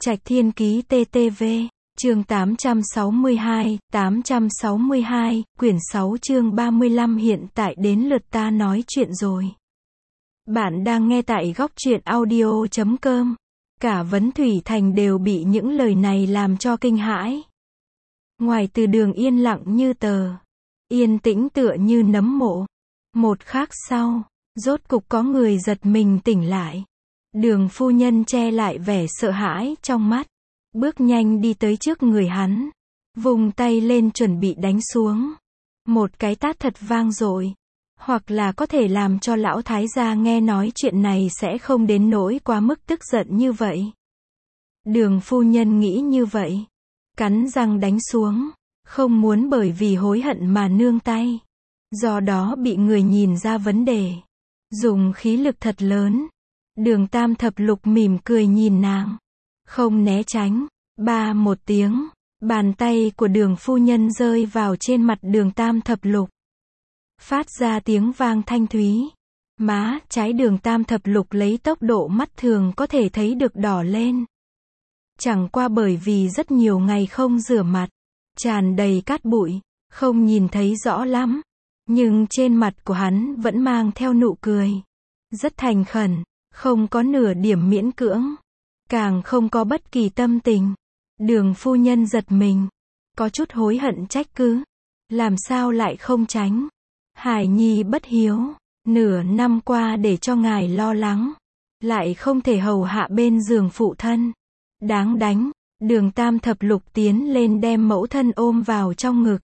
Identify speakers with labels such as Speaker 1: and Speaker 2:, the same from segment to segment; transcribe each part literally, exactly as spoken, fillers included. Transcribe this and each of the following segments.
Speaker 1: Trạch Thiên Ký tê tê vê, chương tám trăm sáu mươi hai, tám trăm sáu mươi hai, quyển sáu chương ba mươi lăm hiện tại đến lượt ta nói chuyện rồi. Bạn đang nghe tại góc truyện audio chấm com. Cả Vấn Thủy Thành đều bị những lời này làm cho kinh hãi. Ngoài từ đường yên lặng như tờ, yên tĩnh tựa như nấm mộ. Một khắc sau, rốt cục có người giật mình tỉnh lại. Đường phu nhân che lại vẻ sợ hãi trong mắt, bước nhanh đi tới trước người hắn, vùng tay lên chuẩn bị đánh xuống. Một cái tát thật vang dội, hoặc là có thể làm cho lão thái gia nghe nói chuyện này sẽ không đến nỗi quá mức tức giận như vậy. Đường phu nhân nghĩ như vậy, cắn răng đánh xuống, không muốn bởi vì hối hận mà nương tay. Do đó bị người nhìn ra vấn đề, dùng khí lực thật lớn. Đường Tam Thập Lục mỉm cười nhìn nàng, không né tránh. Ba một tiếng, bàn tay của đường phu nhân rơi vào trên mặt đường Tam Thập Lục, phát ra tiếng vang thanh thúy. Má trái đường Tam Thập Lục lấy tốc độ mắt thường có thể thấy được đỏ lên. Chẳng qua bởi vì rất nhiều ngày không rửa mặt, tràn đầy cát bụi, không nhìn thấy rõ lắm. Nhưng trên mặt của hắn vẫn mang theo nụ cười, rất thành khẩn, không có nửa điểm miễn cưỡng, càng không có bất kỳ tâm tình. Đường phu nhân giật mình, có chút hối hận trách cứ, làm sao lại không tránh. Hải nhi bất hiếu, nửa năm qua để cho ngài lo lắng, lại không thể hầu hạ bên giường phụ thân, đáng đánh. Đường Tam Thập Lục tiến lên đem mẫu thân ôm vào trong ngực,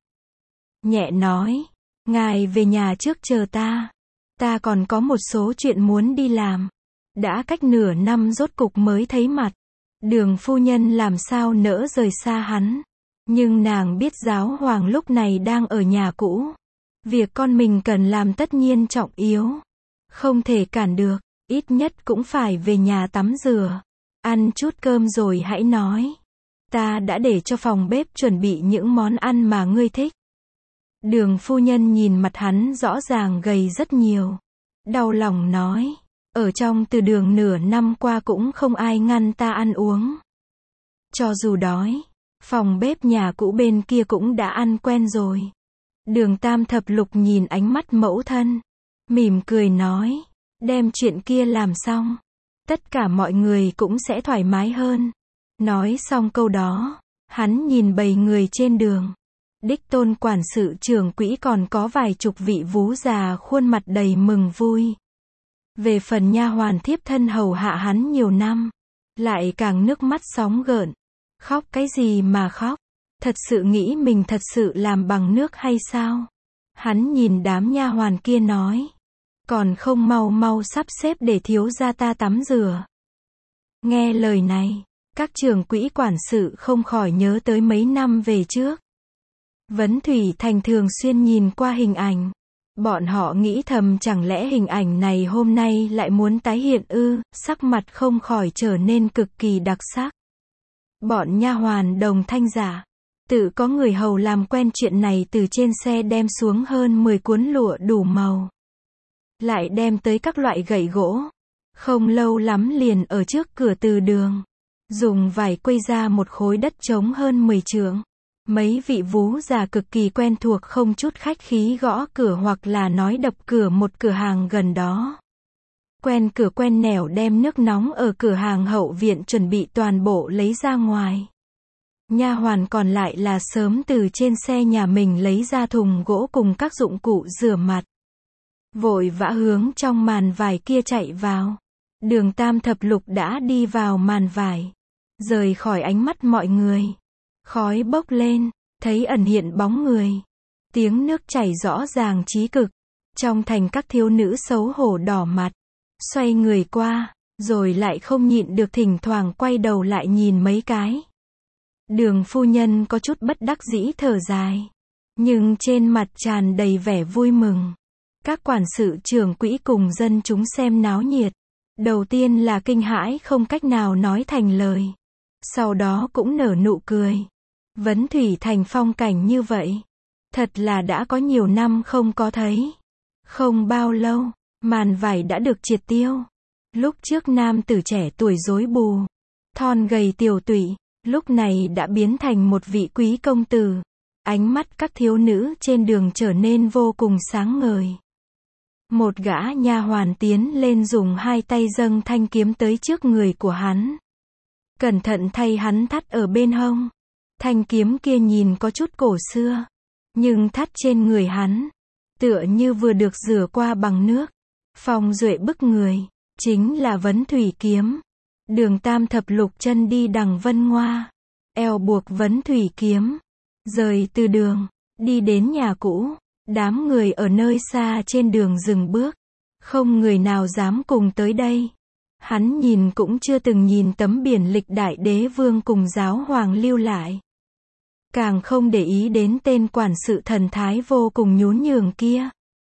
Speaker 1: nhẹ nói, ngài về nhà trước chờ ta, ta còn có một số chuyện muốn đi làm. Đã cách nửa năm rốt cục mới thấy mặt, đường phu nhân làm sao nỡ rời xa hắn. Nhưng nàng biết giáo hoàng lúc này đang ở nhà cũ, việc con mình cần làm tất nhiên trọng yếu, không thể cản được, ít nhất cũng phải về nhà tắm rửa, ăn chút cơm rồi hãy nói. Ta đã để cho phòng bếp chuẩn bị những món ăn mà ngươi thích. Đường phu nhân nhìn mặt hắn rõ ràng gầy rất nhiều, đau lòng nói, ở trong từ đường nửa năm qua cũng không ai ngăn ta ăn uống. Cho dù đói, phòng bếp nhà cũ bên kia cũng đã ăn quen rồi. Đường Tam Thập Lục nhìn ánh mắt mẫu thân, mỉm cười nói, đem chuyện kia làm xong, tất cả mọi người cũng sẽ thoải mái hơn. Nói xong câu đó, hắn nhìn bầy người trên đường. Đích tôn quản sự trưởng quỹ còn có vài chục vị vú già khuôn mặt đầy mừng vui. Về phần nha hoàn thiếp thân hầu hạ hắn nhiều năm, lại càng nước mắt sóng gợn. Khóc cái gì mà khóc? Thật sự nghĩ mình thật sự làm bằng nước hay sao? Hắn nhìn đám nha hoàn kia nói, còn không mau mau sắp xếp để thiếu gia ta tắm rửa. Nghe lời này, các trưởng quỹ quản sự không khỏi nhớ tới mấy năm về trước. Vấn Thủy Thành thường xuyên nhìn qua hình ảnh. Bọn họ nghĩ thầm chẳng lẽ hình ảnh này hôm nay lại muốn tái hiện ư, sắc mặt không khỏi trở nên cực kỳ đặc sắc. Bọn nha hoàn đồng thanh giả, tự có người hầu làm quen chuyện này từ trên xe đem xuống hơn mười cuốn lụa đủ màu. Lại đem tới các loại gậy gỗ. Không lâu lắm liền ở trước cửa từ đường, dùng vải quây ra một khối đất trống hơn mười trượng. Mấy vị vú già cực kỳ quen thuộc không chút khách khí gõ cửa hoặc là nói đập cửa một cửa hàng gần đó. Quen cửa quen nẻo đem nước nóng ở cửa hàng hậu viện chuẩn bị toàn bộ lấy ra ngoài. Nha hoàn còn lại là sớm từ trên xe nhà mình lấy ra thùng gỗ cùng các dụng cụ rửa mặt. Vội vã hướng trong màn vải kia chạy vào. Đường Tam Thập Lục đã đi vào màn vải, rời khỏi ánh mắt mọi người. Khói bốc lên, thấy ẩn hiện bóng người. Tiếng nước chảy rõ ràng chí cực. Trong thành các thiếu nữ xấu hổ đỏ mặt, xoay người qua, rồi lại không nhịn được thỉnh thoảng quay đầu lại nhìn mấy cái. Đường phu nhân có chút bất đắc dĩ thở dài, nhưng trên mặt tràn đầy vẻ vui mừng. Các quản sự trưởng quỹ cùng dân chúng xem náo nhiệt, đầu tiên là kinh hãi không cách nào nói thành lời, sau đó cũng nở nụ cười. Vấn Thủy Thành phong cảnh như vậy, thật là đã có nhiều năm không có thấy. Không bao lâu, màn vải đã được triệt tiêu. Lúc trước nam tử trẻ tuổi rối bù, thon gầy tiểu tụy, lúc này đã biến thành một vị quý công tử. Ánh mắt các thiếu nữ trên đường trở nên vô cùng sáng ngời. Một gã nha hoàn tiến lên dùng hai tay dâng thanh kiếm tới trước người của hắn. Cẩn thận thay hắn thắt ở bên hông. Thanh kiếm kia nhìn có chút cổ xưa, nhưng thắt trên người hắn, tựa như vừa được rửa qua bằng nước. Phong duệ bức người, chính là vấn thủy kiếm. Đường tam thập lục chân đi đằng vân ngoa, eo buộc vấn thủy kiếm. Rời từ đường, đi đến nhà cũ, đám người ở nơi xa trên đường dừng bước. Không người nào dám cùng tới đây. Hắn nhìn cũng chưa từng nhìn tấm biển lịch đại đế vương cùng giáo hoàng lưu lại. Càng không để ý đến tên quản sự thần thái vô cùng nhún nhường kia.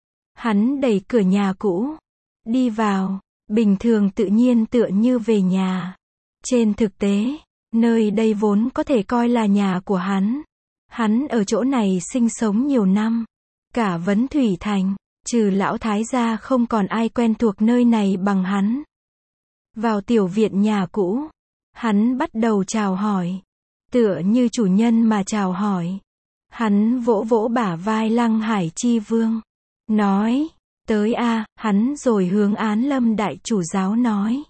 Speaker 1: Hắn đẩy cửa nhà cũ, đi vào, bình thường tự nhiên tựa như về nhà. Trên thực tế, nơi đây vốn có thể coi là nhà của hắn. Hắn ở chỗ này sinh sống nhiều năm. Cả Vấn Thủy Thành, trừ lão thái gia không còn ai quen thuộc nơi này bằng hắn. Vào tiểu viện nhà cũ, hắn bắt đầu chào hỏi. Tựa như chủ nhân mà chào hỏi. Hắn vỗ vỗ bả vai Lăng Hải Chi Vương. Nói, tới a, hắn rồi hướng Án Lâm đại chủ giáo nói.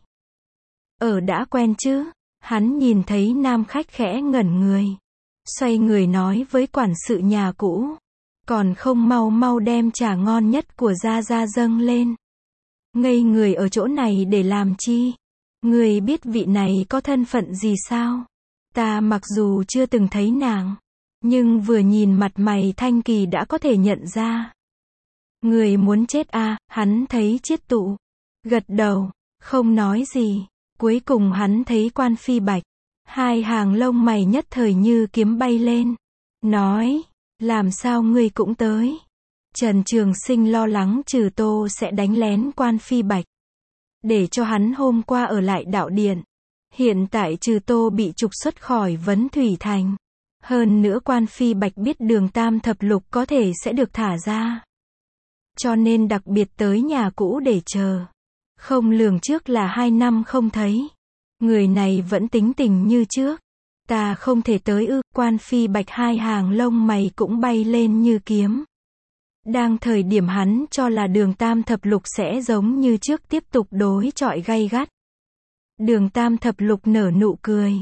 Speaker 1: Ở đã quen chứ? Hắn nhìn thấy nam khách khẽ ngẩn người. Xoay người nói với quản sự nhà cũ. Còn không mau mau đem trà ngon nhất của gia gia dâng lên. Ngây người ở chỗ này để làm chi? Người biết vị này có thân phận gì sao? Ta mặc dù chưa từng thấy nàng, nhưng vừa nhìn mặt mày thanh kỳ đã có thể nhận ra. Người muốn chết à, hắn thấy Chiết Tụ. Gật đầu, không nói gì. Cuối cùng hắn thấy Quan Phi Bạch. Hai hàng lông mày nhất thời như kiếm bay lên. Nói, làm sao ngươi cũng tới? Trần Trường Sinh lo lắng Trừ Tô sẽ đánh lén Quan Phi Bạch. Để cho hắn hôm qua ở lại đạo điện. Hiện tại Trừ Tô bị trục xuất khỏi Vấn Thủy Thành. Hơn nữa Quan Phi Bạch biết Đường Tam Thập Lục có thể sẽ được thả ra. Cho nên đặc biệt tới nhà cũ để chờ. Không lường trước là hai năm không thấy. Người này vẫn tính tình như trước. Ta không thể tới ư? Quan Phi Bạch hai hàng lông mày cũng bay lên như kiếm. Đang thời điểm hắn cho là Đường Tam Thập Lục sẽ giống như trước tiếp tục đối chọi gay gắt. Đường Tam Thập Lục nở nụ cười.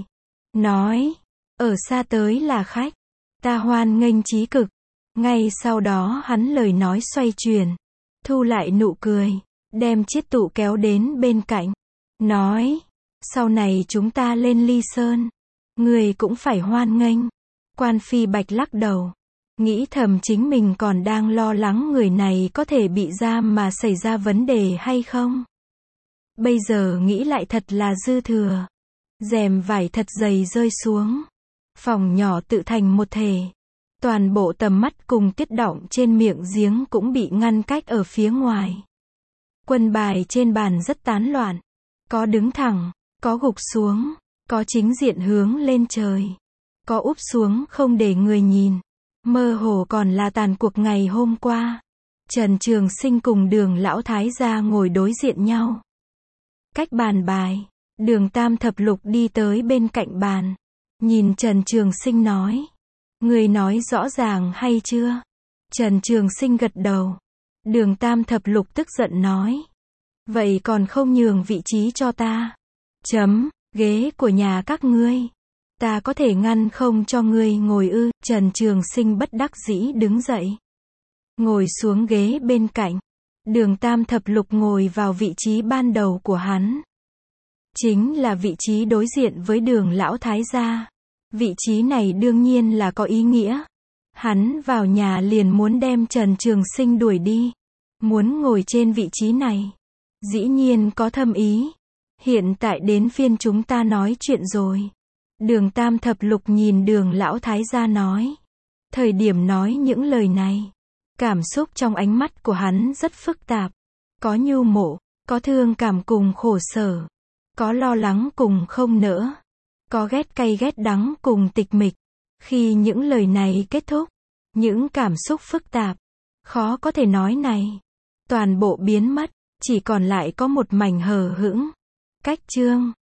Speaker 1: Nói, ở xa tới là khách. Ta hoan nghênh chí cực. Ngay sau đó hắn lời nói xoay chuyển. Thu lại nụ cười. Đem Chiết Tụ kéo đến bên cạnh. Nói, sau này chúng ta lên Ly Sơn. Người cũng phải hoan nghênh. Quan Phi Bạch lắc đầu. Nghĩ thầm chính mình còn đang lo lắng người này có thể bị giam mà xảy ra vấn đề hay không. Bây giờ nghĩ lại thật là dư thừa. Rèm vải thật dày rơi xuống. Phòng nhỏ tự thành một thể. Toàn bộ tầm mắt cùng tiết động trên miệng giếng cũng bị ngăn cách ở phía ngoài. Quân bài trên bàn rất tán loạn. Có đứng thẳng, có gục xuống, có chính diện hướng lên trời, có úp xuống không để người nhìn. Mơ hồ còn là tàn cuộc ngày hôm qua. Trần Trường Sinh cùng Đường lão thái gia ngồi đối diện nhau. Cách bàn bài, Đường Tam Thập Lục đi tới bên cạnh bàn. Nhìn Trần Trường Sinh nói. Người nói rõ ràng hay chưa? Trần Trường Sinh gật đầu. Đường Tam Thập Lục tức giận nói. Vậy còn không nhường vị trí cho ta? Chấm, ghế của nhà các ngươi. Ta có thể ngăn không cho ngươi ngồi ư? Trần Trường Sinh bất đắc dĩ đứng dậy. Ngồi xuống ghế bên cạnh. Đường Tam Thập Lục ngồi vào vị trí ban đầu của hắn. Chính là vị trí đối diện với Đường lão thái gia. Vị trí này đương nhiên là có ý nghĩa. Hắn vào nhà liền muốn đem Trần Trường Sinh đuổi đi. Muốn ngồi trên vị trí này. Dĩ nhiên có thâm ý. Hiện tại đến phiên chúng ta nói chuyện rồi. Đường Tam Thập Lục nhìn Đường lão thái gia nói. Thời điểm nói những lời này, cảm xúc trong ánh mắt của hắn rất phức tạp. Có nhu mộ, có thương cảm cùng khổ sở, có lo lắng cùng không nỡ, có ghét cay ghét đắng cùng tịch mịch. Khi những lời này kết thúc, những cảm xúc phức tạp, khó có thể nói này, toàn bộ biến mất, chỉ còn lại có một mảnh hờ hững. Cách chương